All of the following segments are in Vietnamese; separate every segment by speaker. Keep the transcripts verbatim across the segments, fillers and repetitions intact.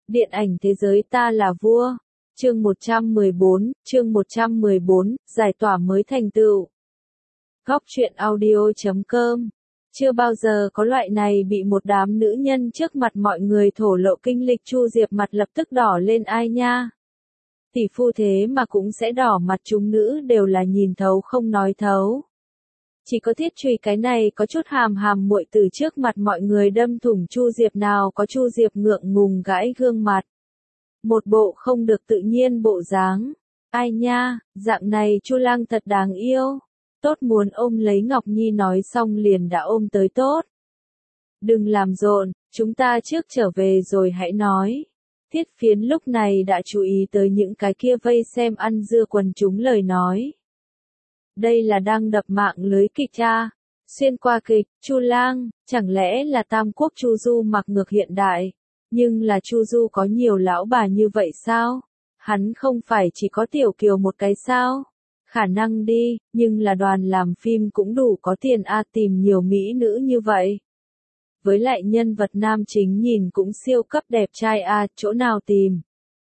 Speaker 1: Điện ảnh thế giới ta là vua. Chương một trăm mười bốn, chương một trăm mười bốn, giải tỏa mới thành tựu. Góc truyện audio chấm com. Chưa bao giờ có loại này bị một đám nữ nhân trước mặt mọi người thổ lộ kinh lịch. Chu Diệp mặt lập tức đỏ lên, ai nha. Tỷ phu thế mà cũng sẽ đỏ mặt, chúng nữ đều là nhìn thấu không nói thấu. Chỉ có Thiết Trùy cái này có chút hàm hàm muội từ trước mặt mọi người đâm thủng Chu Diệp, nào có Chu Diệp ngượng ngùng gãi gương mặt. Một bộ không được tự nhiên bộ dáng. Ai nha, dạng này Chu Lang thật đáng yêu. Tốt muốn ôm lấy Ngọc Nhi, nói xong liền đã ôm tới. Tốt. Đừng làm rộn, chúng ta trước trở về rồi hãy nói. Thiết Phiến lúc này đã chú ý tới những cái kia vây xem ăn dưa quần chúng lời nói. Đây là đang đập mạng lưới kịch cha. Xuyên qua kịch, Chu Lang, chẳng lẽ là Tam Quốc Chu Du mặc ngược hiện đại? Nhưng là Chu Du có nhiều lão bà như vậy sao? Hắn không phải chỉ có Tiểu Kiều một cái sao? Khả năng đi, nhưng là đoàn làm phim cũng đủ có tiền a, tìm nhiều mỹ nữ như vậy. Với lại nhân vật nam chính nhìn cũng siêu cấp đẹp trai a, chỗ nào tìm?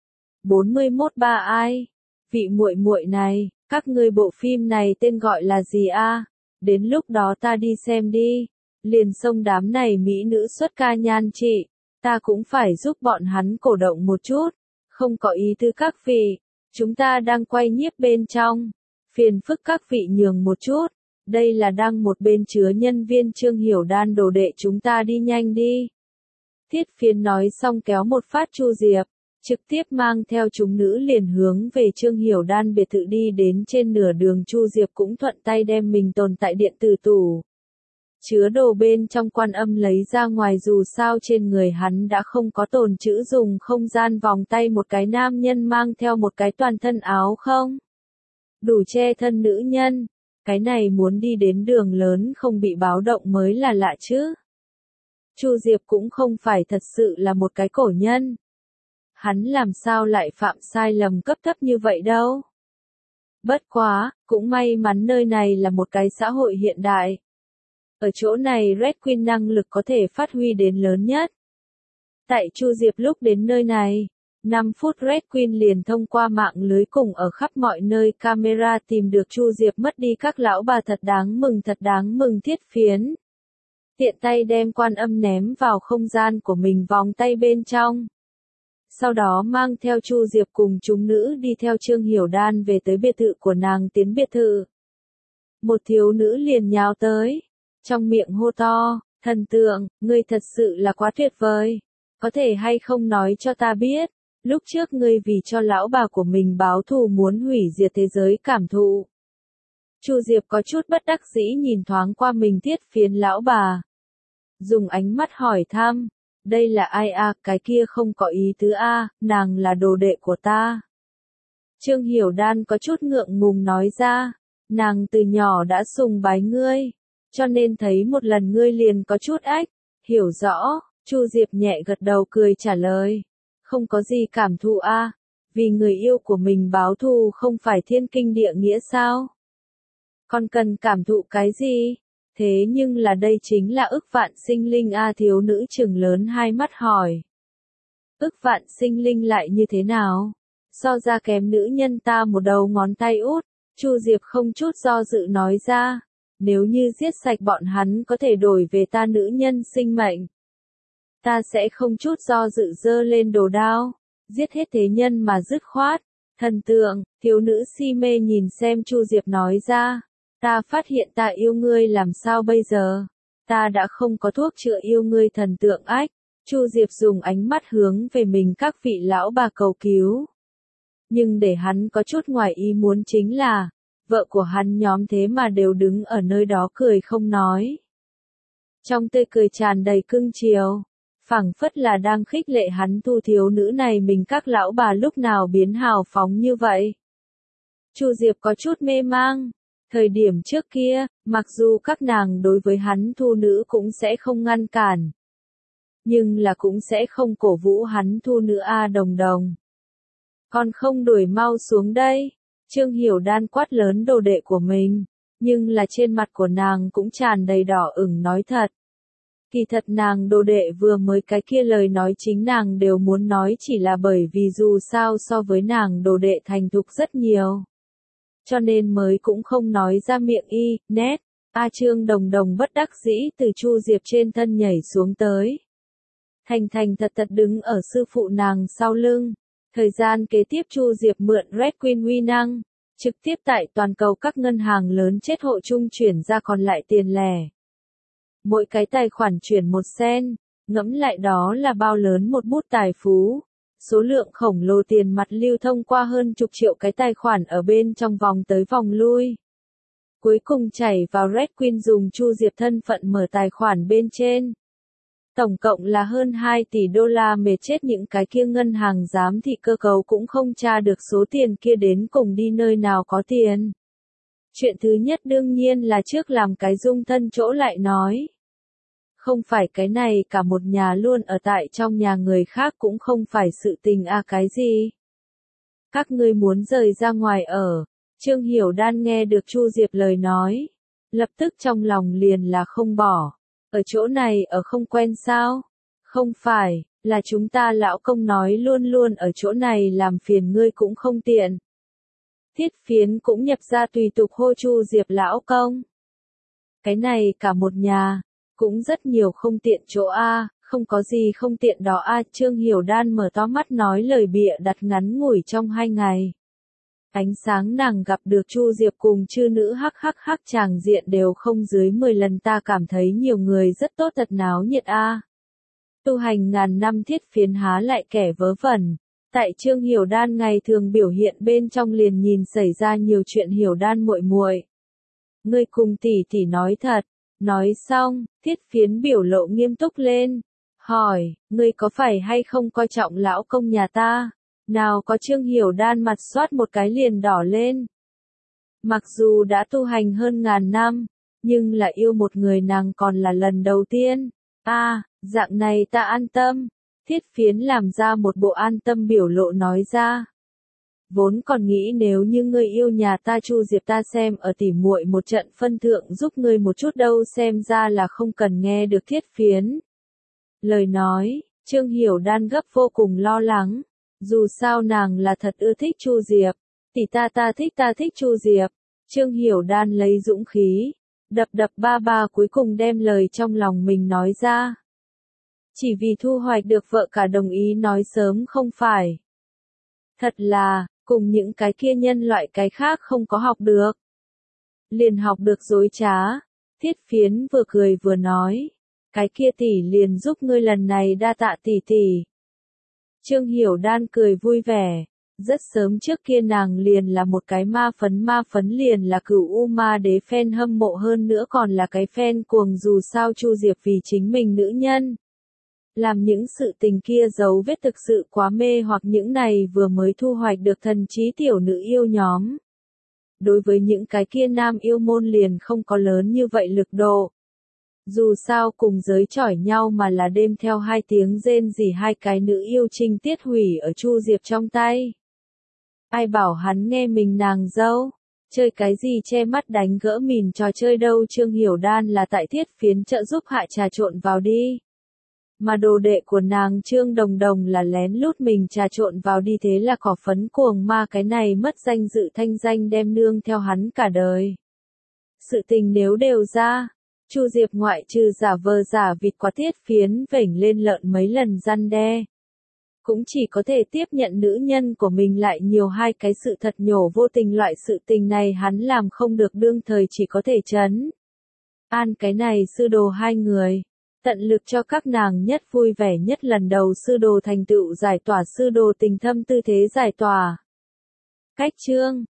Speaker 1: bốn mươi mốt ba ai? Vị muội muội này, các ngươi bộ phim này tên gọi là gì a? Đến lúc đó ta đi xem đi. Liền xông đám này mỹ nữ xuất ca nhan trị. Ta cũng phải giúp bọn hắn cổ động một chút. Không có ý tư các vị. Chúng ta đang quay nhiếp bên trong. Phiền phức các vị nhường một chút. Đây là đang một bên chứa nhân viên Trương Hiểu Đan đồ đệ, chúng ta đi nhanh đi. Thiết Phiến nói xong kéo một phát Chu Diệp. Trực tiếp mang theo chúng nữ liền hướng về Trương Hiểu Đan biệt thự đi đến. Trên nửa đường Chu Diệp cũng thuận tay đem mình tồn tại điện tử tủ chứa đồ bên trong Quan Âm lấy ra ngoài, dù sao trên người hắn đã không có tồn trữ dùng không gian vòng tay. Một cái nam nhân mang theo một cái toàn thân áo không đủ che thân nữ nhân, cái này muốn đi đến đường lớn không bị báo động mới là lạ chứ. Chu Diệp cũng không phải thật sự là một cái cổ nhân. Hắn làm sao lại phạm sai lầm cấp thấp như vậy đâu. Bất quá, cũng may mắn nơi này là một cái xã hội hiện đại. Ở chỗ này Red Queen năng lực có thể phát huy đến lớn nhất. Tại Chu Diệp lúc đến nơi này, năm phút Red Queen liền thông qua mạng lưới cùng ở khắp mọi nơi camera tìm được Chu Diệp mất đi các lão bà, thật đáng mừng, thật đáng mừng. Thiết Phiến tiện tay đem Quan Âm ném vào không gian của mình vòng tay bên trong. Sau đó mang theo Chu Diệp cùng chúng nữ đi theo Trương Hiểu Đan về tới biệt thự của nàng. Tiến biệt thự, một thiếu nữ liền nhào tới, trong miệng hô to, thần tượng, ngươi thật sự là quá tuyệt vời. Có thể hay không nói cho ta biết, lúc trước ngươi vì cho lão bà của mình báo thù muốn hủy diệt thế giới cảm thụ. Chu Diệp có chút bất đắc dĩ nhìn thoáng qua mình Thiết Phiến lão bà. Dùng ánh mắt hỏi thăm, đây là ai a? Cái kia không có ý tứ a, nàng là đồ đệ của ta. Trương Hiểu Đan có chút ngượng ngùng nói ra, nàng từ nhỏ đã sùng bái ngươi, cho nên thấy một lần ngươi liền có chút ách. Hiểu rõ. Chu Diệp nhẹ gật đầu cười trả lời. Không có gì cảm thụ a, vì người yêu của mình báo thù không phải thiên kinh địa nghĩa sao? Còn cần cảm thụ cái gì? Thế nhưng là đây chính là ức vạn sinh linh a, thiếu nữ trừng lớn hai mắt hỏi. Ức vạn sinh linh lại như thế nào? So ra kém nữ nhân ta một đầu ngón tay út. Chu Diệp không chút do dự nói ra. Nếu như giết sạch bọn hắn có thể đổi về ta nữ nhân sinh mệnh, ta sẽ không chút do dự giơ lên đồ đao, giết hết thế nhân mà dứt khoát. Thần tượng, thiếu nữ si mê nhìn xem Chu Diệp nói ra. Ta phát hiện ta yêu ngươi làm sao bây giờ? Ta đã không có thuốc chữa yêu ngươi. Thần tượng ách. Chu Diệp dùng ánh mắt hướng về mình các vị lão bà cầu cứu. Nhưng để hắn có chút ngoài ý muốn chính là, vợ của hắn nhóm thế mà đều đứng ở nơi đó cười không nói. Trong tươi cười tràn đầy cưng chiều, phảng phất là đang khích lệ hắn. Thu thiếu nữ này mình các lão bà lúc nào biến hào phóng như vậy? Chu Diệp có chút mê mang. Thời điểm trước kia, mặc dù các nàng đối với hắn thu nữ cũng sẽ không ngăn cản, nhưng là cũng sẽ không cổ vũ hắn thu nữ a. Đồng đồng, còn không đuổi mau xuống đây. Trương Hiểu Đan quát lớn đồ đệ của mình, nhưng là trên mặt của nàng cũng tràn đầy đỏ ửng. Nói thật, Kỳ thật nàng đồ đệ vừa mới cái kia lời nói chính nàng đều muốn nói chỉ là bởi vì dù sao so với nàng đồ đệ thành thục rất nhiều. Cho nên mới cũng không nói ra miệng y, nét. A Trương Đồng Đồng bất đắc dĩ từ Chu Diệp trên thân nhảy xuống tới. Thành thành thật thật đứng ở sư phụ nàng sau lưng. Thời gian kế tiếp Chu Diệp mượn Red Queen uy năng, trực tiếp tại toàn cầu các ngân hàng lớn chết hộ chung chuyển ra còn lại tiền lẻ. Mỗi cái tài khoản chuyển một sen, ngẫm lại đó là bao lớn một bút tài phú. Số lượng khổng lồ tiền mặt lưu thông qua hơn chục triệu cái tài khoản ở bên trong vòng tới vòng lui. Cuối cùng chảy vào Red Queen dùng Chu Diệp thân phận mở tài khoản bên trên. Tổng cộng là hơn hai tỷ đô la, mệt chết những cái kia ngân hàng giám thị cơ cấu cũng không tra được số tiền kia đến cùng đi nơi nào có tiền. Chuyện thứ nhất đương nhiên là trước làm cái dung thân chỗ lại nói. Không phải cái này cả một nhà luôn ở tại trong nhà người khác cũng không phải sự tình a à cái gì. Các ngươi muốn rời ra ngoài ở. Trương Hiểu Đan nghe được Chu Diệp lời nói. Lập tức trong lòng liền là không bỏ. Ở chỗ này ở không quen sao? Không phải, là chúng ta lão công nói luôn luôn ở chỗ này làm phiền ngươi cũng không tiện. Thiết Phiến cũng nhập ra tùy tục hô Chu Diệp lão công. Cái này cả một nhà, cũng rất nhiều không tiện chỗ a, không có gì không tiện đó a. Trương Hiểu Đan mở to mắt nói lời bịa đặt ngắn ngủi trong hai ngày. Ánh sáng nàng gặp được Chu Diệp cùng chư nữ hắc hắc hắc tràng diện đều không dưới mười lần, ta cảm thấy nhiều người rất tốt thật náo nhiệt a. Tu hành ngàn năm Thiết Phiến há lại kẻ vớ vẩn. Tại Trương Hiểu Đan ngày thường biểu hiện bên trong liền nhìn xảy ra nhiều chuyện. Hiểu Đan muội muội, ngươi cùng tỷ tỷ nói thật. Nói xong, Thiết Phiến biểu lộ nghiêm túc lên. Hỏi, ngươi có phải hay không coi trọng lão công nhà ta? Nào có. Trương Hiểu Đan mặt xoát một cái liền đỏ lên. Mặc dù đã tu hành hơn ngàn năm, nhưng là yêu một người nàng còn là lần đầu tiên. A, à, dạng này ta an tâm. Thiết Phiến làm ra một bộ an tâm biểu lộ nói ra. Vốn còn nghĩ nếu như ngươi yêu nhà ta Chu Diệp ta xem ở tỉ muội một trận phân thượng giúp ngươi một chút đâu, xem ra là không cần nghe được Thiết Phiến. Lời nói, Trương Hiểu Đan gấp vô cùng lo lắng. Dù sao nàng là thật ưa thích Chu Diệp. Tỷ ta ta thích ta thích Chu Diệp. Trương Hiểu Đan lấy dũng khí. Đập đập ba ba cuối cùng đem lời trong lòng mình nói ra. Chỉ vì thu hoạch được vợ cả đồng ý nói sớm không phải. Thật là, cùng những cái kia nhân loại cái khác không có học được. Liền học được dối trá. Thiết Phiến vừa cười vừa nói. Cái kia tỷ liền giúp ngươi lần này đa tạ tỷ tỷ. Trương Hiểu Đan cười vui vẻ. Rất sớm trước kia nàng liền là một cái ma phấn ma phấn liền là Cửu U Ma Đế fan hâm mộ, hơn nữa còn là cái fan cuồng, dù sao Chu Diệp vì chính mình nữ nhân. Làm những sự tình kia dấu vết thực sự quá mê hoặc, những này vừa mới thu hoạch được thần trí tiểu nữ yêu nhóm. Đối với những cái kia nam yêu môn liền không có lớn như vậy lực độ. Dù sao cùng giới chỏi nhau mà là đêm theo hai tiếng rên rỉ hai cái nữ yêu trinh tiết hủy ở Chu Diệp trong tay. Ai bảo hắn nghe mình nàng dâu, chơi cái gì che mắt đánh gỡ mìn trò chơi đâu. Trương Hiểu Đan là tại Thiết Phiến trợ giúp hạ trà trộn vào đi. Mà đồ đệ của nàng Trương Đồng Đồng là lén lút mình trà trộn vào đi, thế là cỏ phấn cuồng ma cái này mất danh dự thanh danh đem nương theo hắn cả đời. Sự tình nếu đều ra, Chu Diệp ngoại trừ giả vờ giả vịt quá Thiết Phiến vểnh lên lợn mấy lần răn đe. Cũng chỉ có thể tiếp nhận nữ nhân của mình lại nhiều hai cái sự thật nhổ vô tình, loại sự tình này hắn làm không được, đương thời chỉ có thể trấn an cái này sư đồ hai người. Tận lực cho các nàng nhất vui vẻ nhất lần đầu sư đồ thành tựu giải tỏa sư đồ tình thâm tư thế giải tỏa. Cách chương